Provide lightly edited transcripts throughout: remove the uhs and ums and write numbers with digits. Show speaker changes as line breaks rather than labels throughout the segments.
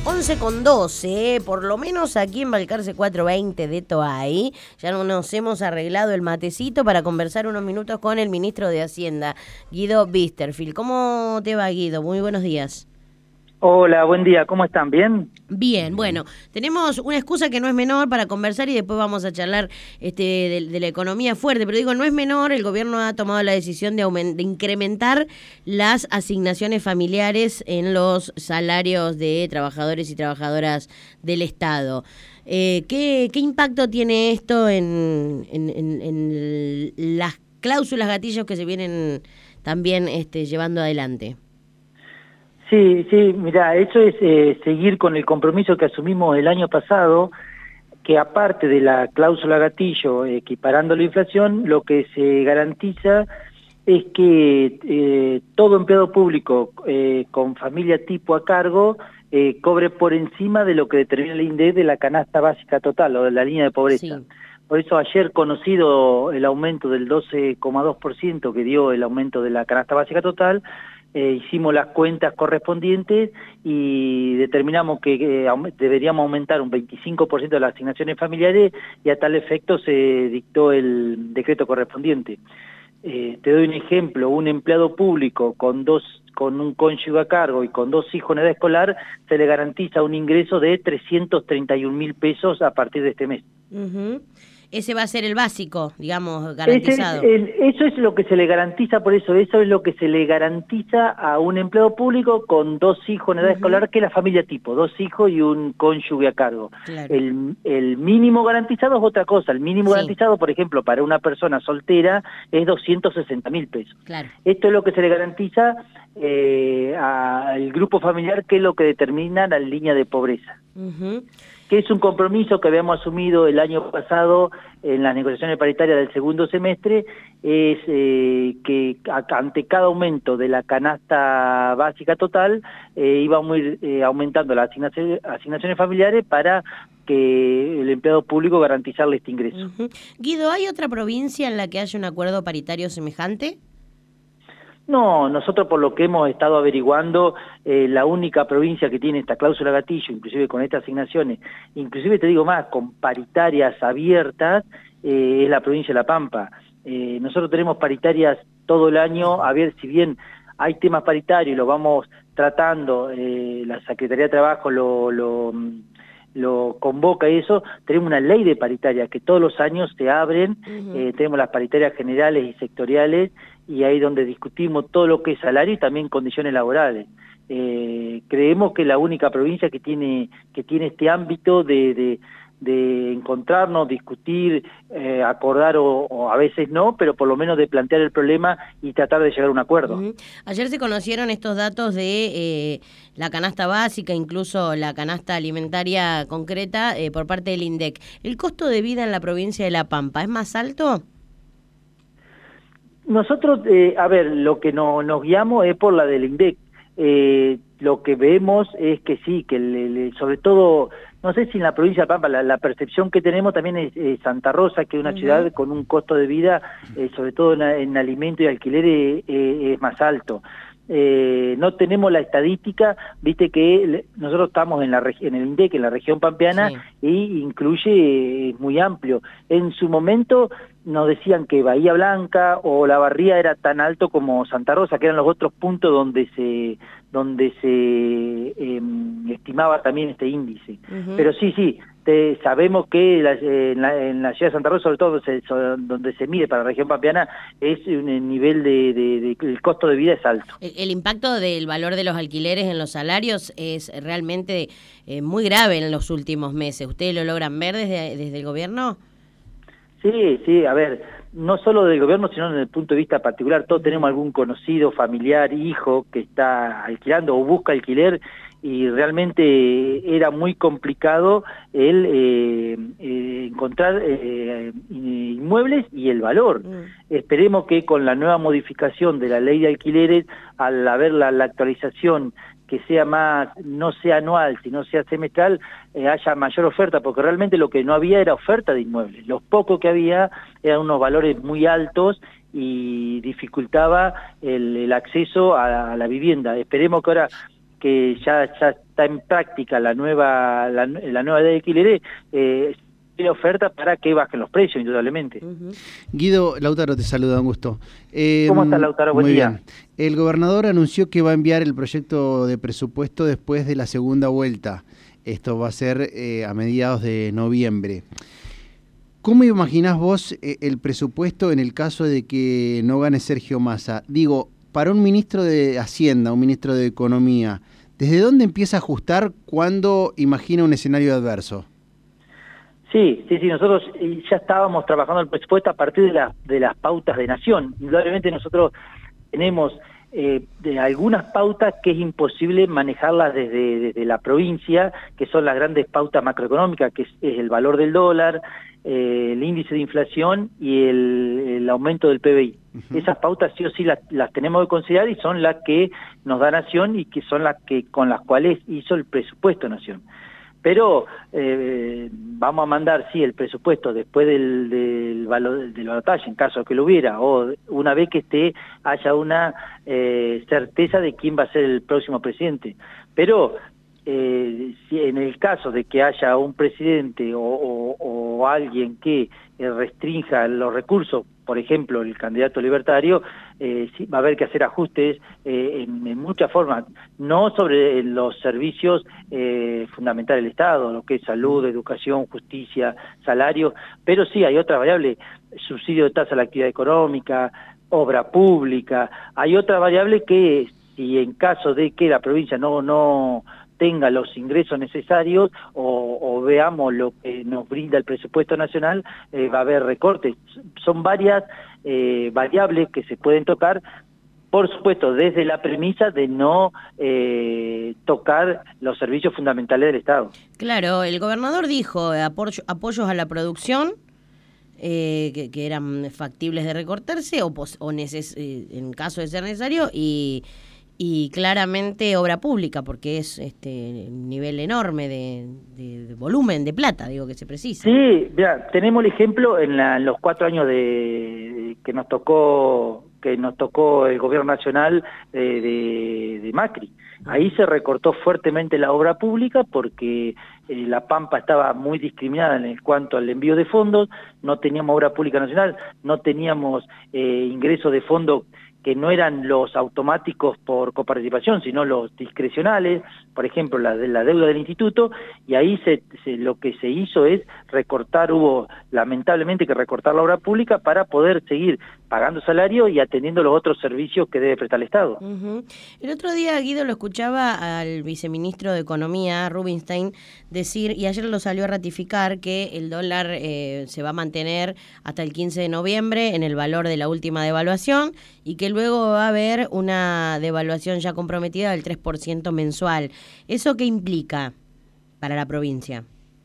11:12, por lo menos aquí en Balcarce 420 de Toay. Ya nos hemos arreglado el matecito para conversar unos minutos con el ministro de Hacienda, Guido Wisterfeld. ¿Cómo te va, Guido? Muy buenos días.
Hola, buen día, ¿cómo están? ¿Bien?
Bien, bueno, tenemos una excusa que no es menor para conversar y después vamos a charlar de la economía fuerte, pero digo, no es menor, el gobierno ha tomado la decisión de incrementar las asignaciones familiares en los salarios de trabajadores y trabajadoras del Estado. ¿Qué impacto tiene esto en las cláusulas gatillos que se vienen también llevando adelante?
Sí, mira, eso es seguir con el compromiso que asumimos el año pasado, que aparte de la cláusula gatillo equiparando la inflación, lo que se garantiza es que todo empleado público con familia tipo a cargo cobre por encima de lo que determina el INDEC de la canasta básica total o de la línea de pobreza. Sí. Por eso ayer, conocido el aumento del 12,2% que dio el aumento de la canasta básica total, hicimos las cuentas correspondientes y determinamos que deberíamos aumentar un 25% de las asignaciones familiares y a tal efecto se dictó el decreto correspondiente. Te doy un ejemplo, un empleado público con un cónyuge a cargo y con 2 hijos en edad escolar, se le garantiza un ingreso de 331.000 pesos a partir de este mes.
Uh-huh. Ese va a ser el básico, digamos, garantizado.
Eso es lo que se le garantiza, por eso es lo que se le garantiza a un empleado público con 2 hijos en edad escolar, que es la familia tipo, 2 hijos y un cónyuge a cargo. Claro. El mínimo garantizado es otra cosa, el mínimo garantizado, por ejemplo, para una persona soltera es 260.000 pesos. Claro. Esto es lo que se le garantiza al grupo familiar, que es lo que determina la línea de pobreza. Que es un compromiso que habíamos asumido el año pasado en las negociaciones paritarias del segundo semestre, es que ante cada aumento de la canasta básica total íbamos a ir aumentando las asignaciones familiares para que el empleado público garantizarle este ingreso.
Guido, ¿hay otra provincia en la que haya un acuerdo paritario semejante?
No, nosotros por lo que hemos estado averiguando, la única provincia que tiene esta cláusula gatillo, inclusive con estas asignaciones, inclusive te digo más, con paritarias abiertas, es la provincia de La Pampa. Nosotros tenemos paritarias todo el año, a ver, si bien hay temas paritarios y lo vamos tratando, la Secretaría de Trabajo lo convoca y eso, tenemos una ley de paritarias que todos los años se abren, tenemos las paritarias generales y sectoriales, y ahí donde discutimos todo lo que es salario y también condiciones laborales. Creemos que es la única provincia que tiene este ámbito de encontrarnos, discutir, acordar o a veces no, pero por lo menos de plantear el problema y tratar de llegar a un acuerdo.
Ayer se conocieron estos datos de la canasta básica, incluso la canasta alimentaria concreta por parte del INDEC. ¿El costo de vida en la provincia de La Pampa es más alto?
Nosotros, a ver, lo que nos guiamos es por la del INDEC. Lo que vemos es que sí, que sobre todo, no sé si en la provincia de La Pampa, la percepción que tenemos también es Santa Rosa, que es una ciudad con un costo de vida, sobre todo en alimento y alquiler, es más alto. No tenemos la estadística, viste que nosotros estamos en el INDEC, en la región pampeana, y incluye muy amplio. En su momento nos decían que Bahía Blanca o La Barría era tan alto como Santa Rosa, que eran los otros puntos donde se estimaba también este índice. Pero sí, sabemos que en la ciudad de Santa Rosa, sobre todo donde se mide para la región pampeana, es un nivel el costo de vida es alto.
El impacto del valor de los alquileres en los salarios es realmente muy grave en los últimos meses. ¿Ustedes lo logran ver desde el gobierno?
Sí, a ver, no solo del gobierno, sino desde el punto de vista particular. Todos tenemos algún conocido, familiar, hijo que está alquilando o busca alquiler, y realmente era muy complicado encontrar inmuebles y el valor. Esperemos que con la nueva modificación de la ley de alquileres, al haber la actualización, que sea no sea anual, sino sea semestral, haya mayor oferta, porque realmente lo que no había era oferta de inmuebles. Los pocos que había eran unos valores muy altos y dificultaba el acceso a la vivienda. Esperemos que ahora que ya está en práctica la nueva ley de alquileres, tiene oferta para que bajen los precios, indudablemente.
Guido, Lautaro te saluda, un gusto.
¿Cómo estás, Lautaro? Buen día.
Bien. El gobernador anunció que va a enviar el proyecto de presupuesto después de la segunda vuelta. Esto va a ser a mediados de noviembre. ¿Cómo imaginás vos el presupuesto en el caso de que no gane Sergio Massa? Digo, para un ministro de Hacienda, un ministro de Economía, ¿desde dónde empieza a ajustar cuando imagina un escenario adverso?
Sí, nosotros ya estábamos trabajando el presupuesto a partir de las pautas de nación. Indudablemente nosotros tenemos de algunas pautas que es imposible manejarlas desde la provincia, que son las grandes pautas macroeconómicas, que es el valor del dólar, el índice de inflación y el aumento del PBI. Esas pautas sí o sí las tenemos que considerar y son las que nos da Nación y que son las que con las cuales hizo el presupuesto Nación. Pero vamos a mandar, sí, el presupuesto después del balotaje, en caso que lo hubiera, o una vez que haya una certeza de quién va a ser el próximo presidente. Pero si en el caso de que haya un presidente o alguien que restrinja los recursos, por ejemplo, el candidato libertario, sí, va a haber que hacer ajustes en muchas formas, no sobre los servicios fundamentales del Estado, lo que es salud, educación, justicia, salario, pero sí hay otras variables, subsidio de tasa a la actividad económica, obra pública, hay otra variable que si en caso de que la provincia no tenga los ingresos necesarios o veamos lo que nos brinda el presupuesto nacional, va a haber recortes. Son varias variables que se pueden tocar, por supuesto, desde la premisa de no tocar los servicios fundamentales del Estado.
Claro, el gobernador dijo apoyos a la producción, que eran factibles de recortarse en caso de ser necesario, y claramente obra pública, porque es un nivel enorme de volumen de plata, digo, que se precisa.
Sí, mira, tenemos el ejemplo en los 4 años que nos tocó el gobierno nacional de Macri. Ahí se recortó fuertemente la obra pública porque La Pampa estaba muy discriminada en cuanto al envío de fondos, no teníamos obra pública nacional, no teníamos ingresos de fondos que no eran los automáticos por coparticipación, sino los discrecionales, por ejemplo, la deuda del instituto, y ahí lo que se hizo es hubo lamentablemente que recortar la obra pública para poder seguir pagando salario y atendiendo los otros servicios que debe prestar el Estado.
El otro día, Guido, lo escuchaba al viceministro de Economía, Rubinstein, decir, y ayer lo salió a ratificar, que el dólar se va a mantener hasta el 15 de noviembre en el valor de la última devaluación y que luego va a haber una devaluación ya comprometida del 3% mensual. ¿Eso qué implica para la provincia?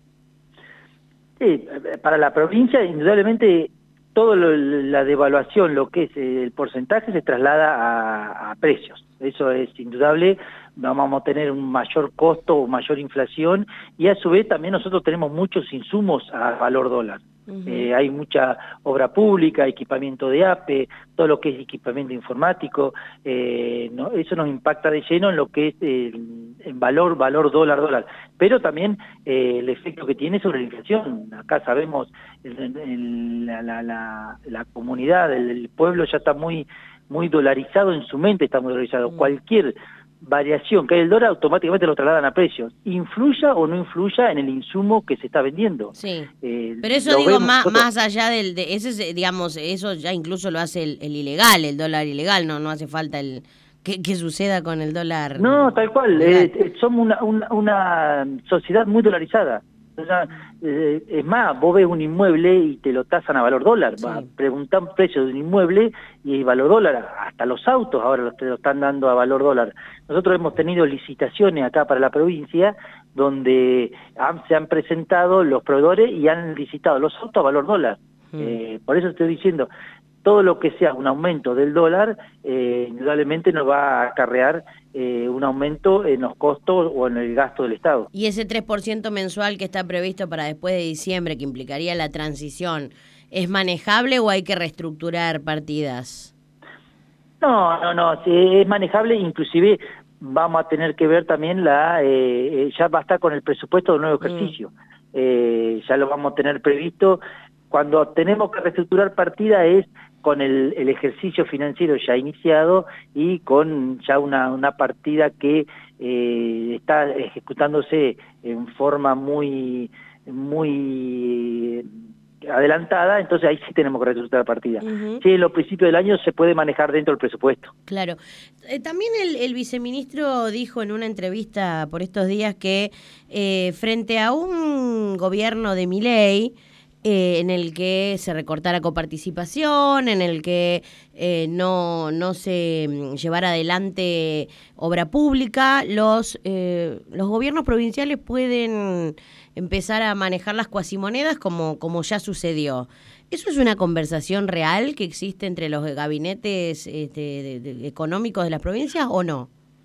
Sí, para la provincia, indudablemente, toda la devaluación, lo que es el porcentaje, se traslada a precios. Eso es indudable. Vamos a tener un mayor costo o mayor inflación y a su vez también nosotros tenemos muchos insumos a valor dólar. Hay mucha obra pública, equipamiento de APE, todo lo que es equipamiento informático, eso nos impacta de lleno en lo que es en valor dólar. Pero también el efecto que tiene sobre la inflación. Acá sabemos, la comunidad, el pueblo ya está muy dolarizado en su mente, está muy dolarizado. Cualquier variación que hay el dólar automáticamente lo trasladan a precios, influya o no influya en el insumo que se está vendiendo.
Sí, pero eso digo más allá digamos, eso ya incluso lo hace el ilegal, el dólar ilegal, no hace falta que suceda con el dólar.
No, tal cual, somos una sociedad muy dolarizada. O sea, es más, vos ves un inmueble y te lo tasan a valor dólar. Sí. Preguntan precio de un inmueble y valor dólar. Hasta los autos ahora te lo están dando a valor dólar. Nosotros hemos tenido licitaciones acá para la provincia donde se han presentado los proveedores y han licitado los autos a valor dólar. Por eso estoy diciendo, todo lo que sea un aumento del dólar, indudablemente nos va a acarrear un aumento en los costos o en el gasto del Estado.
¿Y ese 3% mensual que está previsto para después de diciembre, que implicaría la transición, es manejable o hay que reestructurar partidas?
No, es manejable, inclusive vamos a tener que ver también ya va a estar con el presupuesto del nuevo ejercicio. Ya lo vamos a tener previsto. Cuando tenemos que reestructurar partida es con el ejercicio financiero ya iniciado y con ya una partida que está ejecutándose en forma muy adelantada, entonces ahí sí tenemos que reestructurar partida. Sí, en los principios del año se puede manejar dentro del presupuesto.
Claro. También el viceministro dijo en una entrevista por estos días que frente a un gobierno de Milei, en el que se recortara coparticipación, en el que no se llevara adelante obra pública, los gobiernos provinciales pueden empezar a manejar las cuasimonedas como ya sucedió. ¿Eso es una conversación real que existe entre los gabinetes económicos de las provincias o no?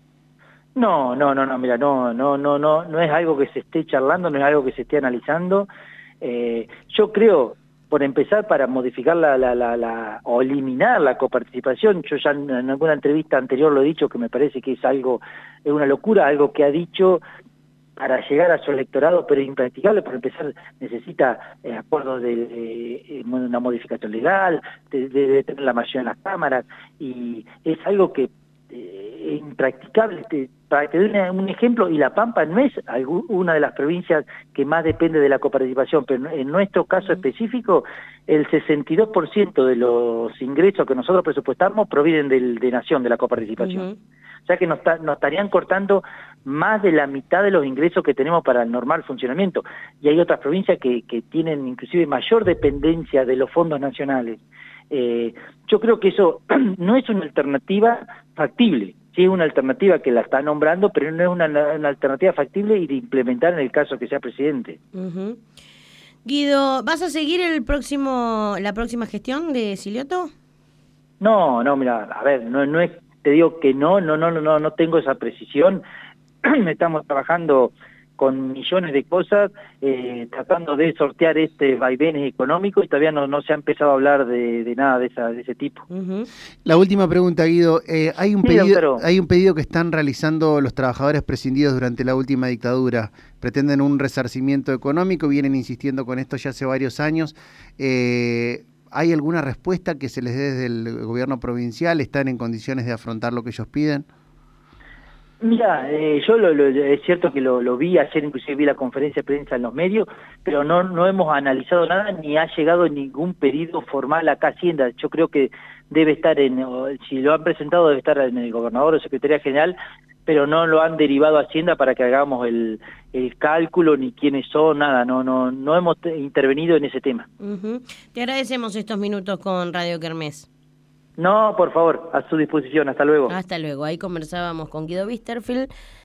No, mira, no es algo que se esté charlando, no es algo que se esté analizando. Yo creo, por empezar, para modificar o eliminar la coparticipación, yo ya en alguna entrevista anterior lo he dicho, que me parece que es una locura, algo que ha dicho para llegar a su electorado, pero impracticable. Por empezar, necesita acuerdos de una modificación legal, de tener la mayoría en las cámaras, y es algo que es impracticable. Para que te dé un ejemplo, y La Pampa no es una de las provincias que más depende de la coparticipación, pero en nuestro caso específico, el 62% de los ingresos que nosotros presupuestamos provienen de Nación, de la coparticipación. O sea que nos estarían cortando más de la mitad de los ingresos que tenemos para el normal funcionamiento. Y hay otras provincias que tienen inclusive mayor dependencia de los fondos nacionales. Yo creo que eso no es una alternativa factible. Sí es una alternativa que la está nombrando, pero no es una alternativa factible y de implementar en el caso que sea presidente.
Guido, ¿vas a seguir la próxima gestión de Silioto?
No, mira, a ver, no es, te digo que no tengo esa precisión. Estamos trabajando con millones de cosas, tratando de sortear vaivenes económicos, y todavía no se ha empezado a hablar de nada de ese tipo.
La última pregunta, Guido. Hay un pedido que están realizando los trabajadores prescindidos durante la última dictadura. Pretenden un resarcimiento económico, vienen insistiendo con esto ya hace varios años. ¿Hay alguna respuesta que se les dé desde el gobierno provincial? ¿Están en condiciones de afrontar lo que ellos piden?
Mira, yo es cierto que lo vi ayer, inclusive vi la conferencia de prensa en los medios, pero no hemos analizado nada, ni ha llegado ningún pedido formal acá a Hacienda. Yo creo que debe estar si lo han presentado, debe estar en el gobernador o Secretaría General, pero no lo han derivado a Hacienda para que hagamos el cálculo, ni quiénes son, nada. No hemos intervenido en ese tema.
Te agradecemos estos minutos con Radio Kermés.
No, por favor, a su disposición. Hasta luego.
Hasta luego. Ahí conversábamos con Guido Wisterfeld,